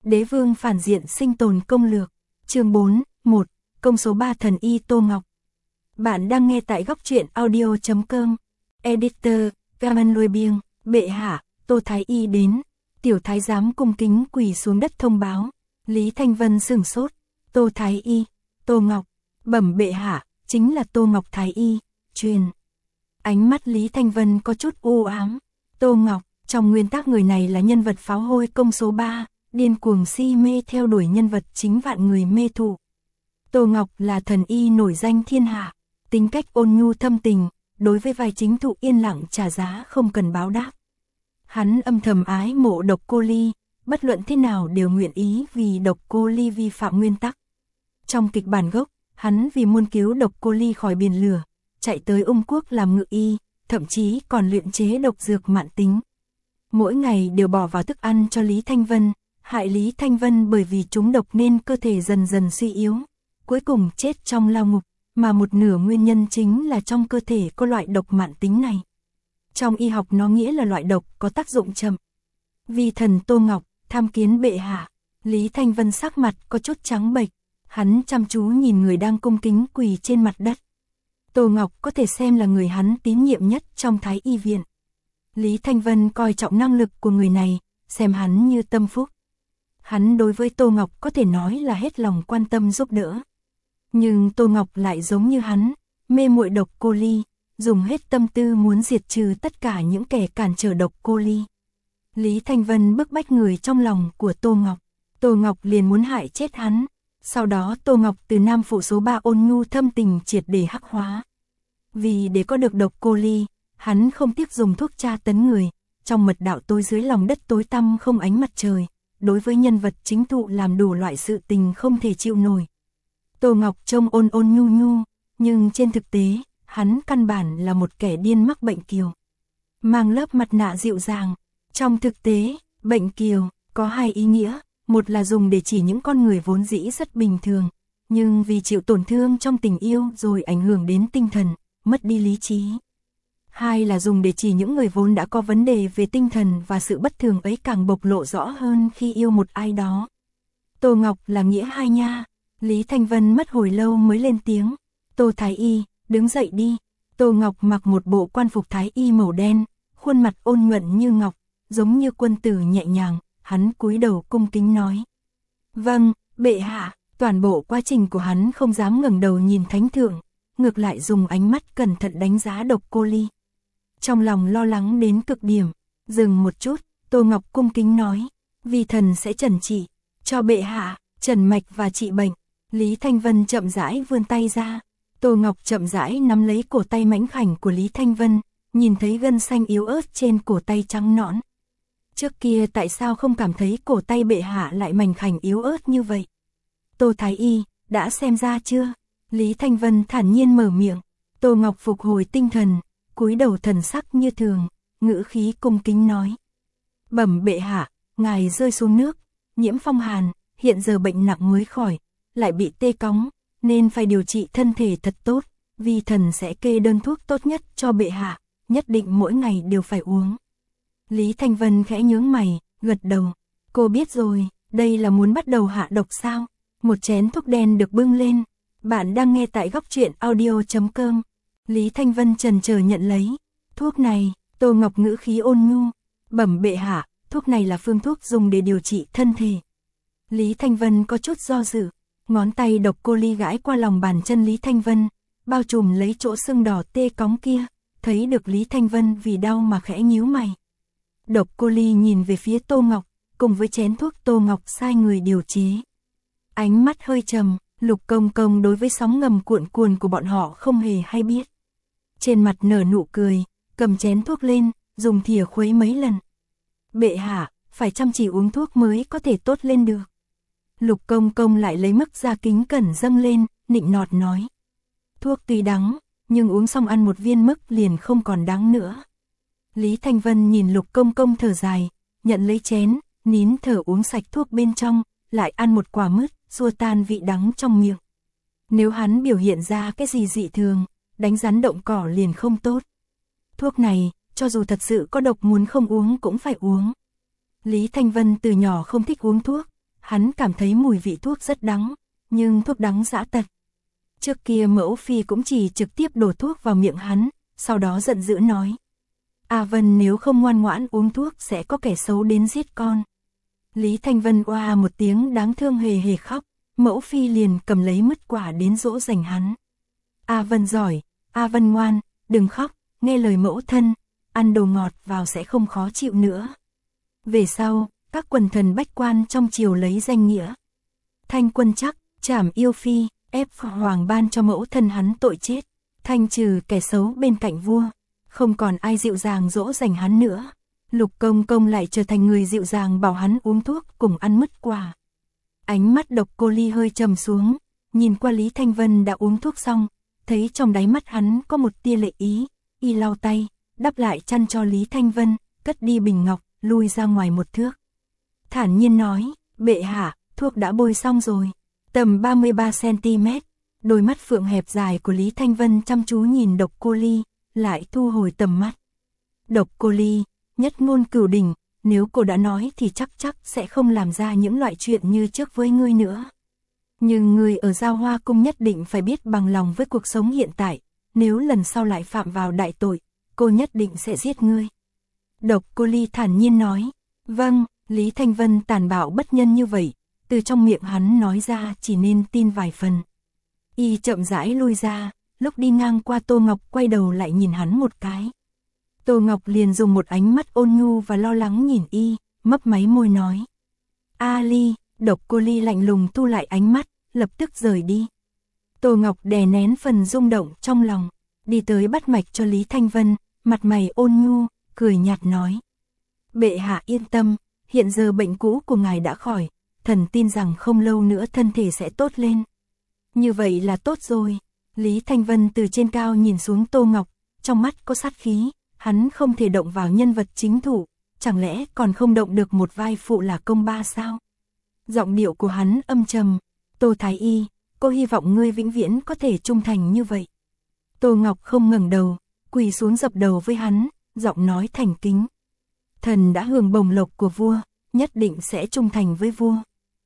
Đế vương phản diện sinh tồn công lược. Chương 4, 1. Công số 3 thần y Tô Ngọc. Bạn đang nghe tại góc truyện audio.com. Editor, Gaman Lôi Biêng, bệ hạ, Tô Thái Y đến. Tiểu thái giám cung kính quỳ xuống đất thông báo. Lý Thanh Vân sửng sốt. Tô Thái Y, Tô Ngọc. Bẩm bệ hạ, chính là Tô Ngọc Thái Y, truyền. Ánh mắt Lý Thanh Vân có chút u ám. Tô Ngọc, trong nguyên tắc người này là nhân vật pháo hôi công số 3, điên cuồng si mê theo đuổi nhân vật chính vạn người mê thụ. Tô Ngọc là thần y nổi danh thiên hạ, tính cách ôn nhu thâm tình, đối với vai chính thụ yên lặng trả giá không cần báo đáp. Hắn âm thầm ái mộ Độc Cô Ly, bất luận thế nào đều nguyện ý vì Độc Cô Ly vi phạm nguyên tắc. Trong kịch bản gốc, hắn vì muốn cứu Độc Cô Ly khỏi biển lửa, chạy tới Ung Quốc làm ngự y, thậm chí còn luyện chế độc dược mãn tính. Mỗi ngày đều bỏ vào thức ăn cho Lý Thanh Vân, hại Lý Thanh Vân bởi vì trúng độc nên cơ thể dần dần suy yếu, cuối cùng chết trong lao ngục, mà một nửa nguyên nhân chính là trong cơ thể có loại độc mãn tính này. Trong y học nó nghĩa là loại độc có tác dụng chậm. Vi thần Tô Ngọc, tham kiến bệ hạ. Lý Thanh Vân sắc mặt có chút trắng bệch, hắn chăm chú nhìn người đang cung kính quỳ trên mặt đất. Tô Ngọc có thể xem là người hắn tín nhiệm nhất trong Thái Y viện. Lý Thanh Vân coi trọng năng lực của người này, xem hắn như tâm phúc. Hắn đối với Tô Ngọc có thể nói là hết lòng quan tâm giúp đỡ. Nhưng Tô Ngọc lại giống như hắn, mê muội Độc Cô Ly, dùng hết tâm tư muốn diệt trừ tất cả những kẻ cản trở Độc Cô Ly. Lý Thanh Vân bức bách người trong lòng của Tô Ngọc. Tô Ngọc liền muốn hại chết hắn. Sau đó Tô Ngọc từ nam phụ số 3 ôn nhu thâm tình triệt để hắc hóa. Vì để có được Độc Cô Ly, hắn không tiếc dùng thuốc tra tấn người, trong mật đạo tối dưới lòng đất tối tăm không ánh mặt trời, đối với nhân vật chính thụ làm đủ loại sự tình không thể chịu nổi. Tô Ngọc trông ôn ôn nhu nhu, nhưng trên thực tế, hắn căn bản là một kẻ điên mắc bệnh kiều. Mang lớp mặt nạ dịu dàng, trong thực tế, bệnh kiều có hai ý nghĩa, một là dùng để chỉ những con người vốn dĩ rất bình thường, nhưng vì chịu tổn thương trong tình yêu rồi ảnh hưởng đến tinh thần, mất đi lý trí. Hai là dùng để chỉ những người vốn đã có vấn đề về tinh thần và sự bất thường ấy càng bộc lộ rõ hơn khi yêu một ai đó. Tô Ngọc là nghĩa hai nha. Lý Thanh Vân mất hồi lâu mới lên tiếng. Tô Thái Y, đứng dậy đi. Tô Ngọc mặc một bộ quan phục Thái Y màu đen, khuôn mặt ôn nhuận như ngọc, giống như quân tử nhẹ nhàng, hắn cúi đầu cung kính nói. Vâng, bệ hạ. Toàn bộ quá trình của hắn không dám ngẩng đầu nhìn thánh thượng, ngược lại dùng ánh mắt cẩn thận đánh giá Độc Cô Ly. Trong lòng lo lắng đến cực điểm, dừng một chút, Tô Ngọc cung kính nói, vi thần sẽ trần trị, cho bệ hạ, trần mạch và trị bệnh. Lý Thanh Vân chậm rãi vươn tay ra, Tô Ngọc chậm rãi nắm lấy cổ tay mảnh khảnh của Lý Thanh Vân, nhìn thấy gân xanh yếu ớt trên cổ tay trắng nõn. Trước kia tại sao không cảm thấy cổ tay bệ hạ lại mảnh khảnh yếu ớt như vậy? Tô Thái Y, đã xem ra chưa? Lý Thanh Vân thản nhiên mở miệng. Tô Ngọc phục hồi tinh thần, cúi đầu thần sắc như thường, ngữ khí cung kính nói. Bẩm bệ hạ, ngài rơi xuống nước, nhiễm phong hàn, hiện giờ bệnh nặng mới khỏi, lại bị tê cóng, nên phải điều trị thân thể thật tốt, vi thần sẽ kê đơn thuốc tốt nhất cho bệ hạ, nhất định mỗi ngày đều phải uống. Lý Thanh Vân khẽ nhướng mày, gật đầu. Cô biết rồi, đây là muốn bắt đầu hạ độc sao? Một chén thuốc đen được bưng lên. Bạn đang nghe tại góc truyện audio.com. Lý Thanh Vân chần chờ nhận lấy. Thuốc này, Tô Ngọc ngữ khí ôn nhu. Bẩm bệ hạ, thuốc này là phương thuốc dùng để điều trị thân thể. Lý Thanh Vân có chút do dự. Ngón tay Độc Cô Ly gãi qua lòng bàn chân Lý Thanh Vân, bao trùm lấy chỗ sưng đỏ tê cóng kia. Thấy được Lý Thanh Vân vì đau mà khẽ nhíu mày. Độc Cô Ly nhìn về phía Tô Ngọc, cùng với chén thuốc Tô Ngọc sai người điều chế. Ánh mắt hơi trầm, Lục Công Công đối với sóng ngầm cuộn cuồn của bọn họ không hề hay biết. Trên mặt nở nụ cười, cầm chén thuốc lên, dùng thìa khuấy mấy lần. Bệ hạ, phải chăm chỉ uống thuốc mới có thể tốt lên được. Lục Công Công lại lấy mức ra kính cẩn dâng lên, nịnh nọt nói. Thuốc tuy đắng, nhưng uống xong ăn một viên mức liền không còn đắng nữa. Lý Thanh Vân nhìn Lục Công Công thở dài, nhận lấy chén, nín thở uống sạch thuốc bên trong, lại ăn một quả mứt, xua tan vị đắng trong miệng. Nếu hắn biểu hiện ra cái gì dị thường, đánh rắn động cỏ liền không tốt. Thuốc này, cho dù thật sự có độc muốn không uống cũng phải uống. Lý Thanh Vân từ nhỏ không thích uống thuốc, hắn cảm thấy mùi vị thuốc rất đắng, nhưng thuốc đắng dã tật. Trước kia Mẫu Phi cũng chỉ trực tiếp đổ thuốc vào miệng hắn, sau đó giận dữ nói. A Vân nếu không ngoan ngoãn uống thuốc sẽ có kẻ xấu đến giết con. Lý Thanh Vân oa một tiếng đáng thương hề hề khóc, Mẫu Phi liền cầm lấy mứt quả đến dỗ dành hắn. A Vân giỏi, A Vân ngoan, đừng khóc, nghe lời mẫu thân, ăn đồ ngọt vào sẽ không khó chịu nữa. Về sau, các quần thần bách quan trong triều lấy danh nghĩa. Thanh Quân Trắc, trảm yêu phi, ép hoàng ban cho mẫu thân hắn tội chết, thanh trừ kẻ xấu bên cạnh vua, không còn ai dịu dàng dỗ dành hắn nữa. Lục Công Công lại trở thành người dịu dàng bảo hắn uống thuốc cùng ăn mứt quả. Ánh mắt Độc Cô Ly hơi trầm xuống, nhìn qua Lý Thanh Vân đã uống thuốc xong, thấy trong đáy mắt hắn có một tia lệ ý, y lau tay, đắp lại chăn cho Lý Thanh Vân, cất đi bình ngọc, lui ra ngoài một thước. Thản nhiên nói, bệ hạ, thuốc đã bôi xong rồi. Tầm 33cm, đôi mắt phượng hẹp dài của Lý Thanh Vân chăm chú nhìn Độc Cô Ly, lại thu hồi tầm mắt. Độc Cô Ly, nhất ngôn cửu đỉnh, nếu cô đã nói thì chắc sẽ không làm ra những loại chuyện như trước với ngươi nữa. Nhưng ngươi ở Giao Hoa Cung nhất định phải biết bằng lòng với cuộc sống hiện tại, nếu lần sau lại phạm vào đại tội, cô nhất định sẽ giết ngươi. Độc Cô Ly thản nhiên nói, vâng, Lý Thanh Vân tàn bạo bất nhân như vậy, từ trong miệng hắn nói ra chỉ nên tin vài phần. Y chậm rãi lui ra, lúc đi ngang qua Tô Ngọc quay đầu lại nhìn hắn một cái. Tô Ngọc liền dùng một ánh mắt ôn nhu và lo lắng nhìn y, mấp máy môi nói. A Ly, Độc Cô Ly lạnh lùng thu lại ánh mắt, lập tức rời đi. Tô Ngọc đè nén phần rung động trong lòng, đi tới bắt mạch cho Lý Thanh Vân, mặt mày ôn nhu, cười nhạt nói. Bệ hạ yên tâm, hiện giờ bệnh cũ của ngài đã khỏi, thần tin rằng không lâu nữa thân thể sẽ tốt lên. Như vậy là tốt rồi. Lý Thanh Vân từ trên cao nhìn xuống Tô Ngọc, trong mắt có sát khí, hắn không thể động vào nhân vật chính thủ, chẳng lẽ còn không động được một vai phụ là công ba sao? Giọng điệu của hắn âm trầm, Tô Thái Y, cô hy vọng ngươi vĩnh viễn có thể trung thành như vậy. Tô Ngọc không ngẩng đầu, quỳ xuống dập đầu với hắn, giọng nói thành kính. Thần đã hưởng bổng lộc của vua, nhất định sẽ trung thành với vua.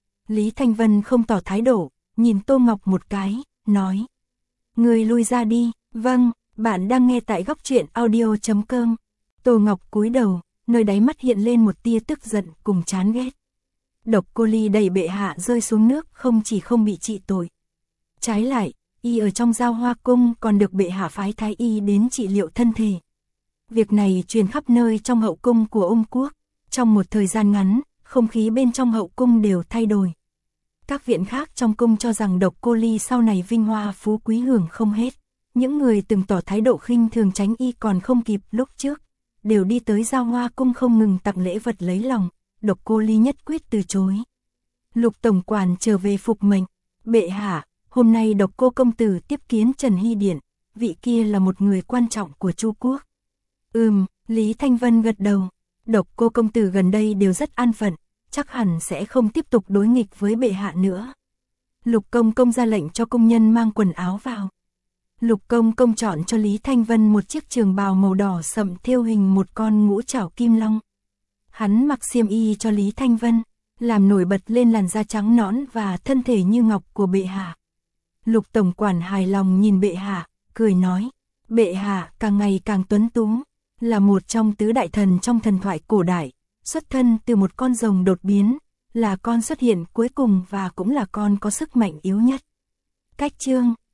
Lý Thanh Vân không tỏ thái độ, nhìn Tô Ngọc một cái, nói. Ngươi lui ra đi, vâng, bạn đang nghe tại góc truyện audio.com. Tô Ngọc cúi đầu, nơi đáy mắt hiện lên một tia tức giận cùng chán ghét. Độc Cô Ly đẩy bệ hạ rơi xuống nước không chỉ không bị trị tội. Trái lại, y ở trong Giao Hoa Cung còn được bệ hạ phái thái y đến trị liệu thân thể. Việc này truyền khắp nơi trong hậu cung của Ung Quốc. Trong một thời gian ngắn, không khí bên trong hậu cung đều thay đổi. Các viện khác trong cung cho rằng Độc Cô Ly sau này vinh hoa phú quý hưởng không hết. Những người từng tỏ thái độ khinh thường tránh y còn không kịp lúc trước, đều đi tới Giao Hoa Cung không ngừng tặng lễ vật lấy lòng. Độc Cô Ly nhất quyết từ chối. Lục tổng quản trở về phục mệnh. Bệ hạ, hôm nay Độc Cô công tử tiếp kiến Trần Hy Điện, vị kia là một người quan trọng của Chu Quốc. Lý Thanh Vân gật đầu. Độc Cô công tử gần đây đều rất an phận, chắc hẳn sẽ không tiếp tục đối nghịch với bệ hạ nữa. Lục công công ra lệnh cho công nhân mang quần áo vào. Lục công công chọn cho Lý Thanh Vân một chiếc trường bào màu đỏ sậm thêu hình một con ngũ trảo kim long. Hắn mặc xiêm y cho Lý Thanh Vân, làm nổi bật lên làn da trắng nõn và thân thể như ngọc của bệ hạ. Lục tổng quản hài lòng nhìn bệ hạ, cười nói, bệ hạ càng ngày càng tuấn tú, là một trong tứ đại thần trong thần thoại cổ đại, xuất thân từ một con rồng đột biến, là con xuất hiện cuối cùng và cũng là con có sức mạnh yếu nhất. Cách chương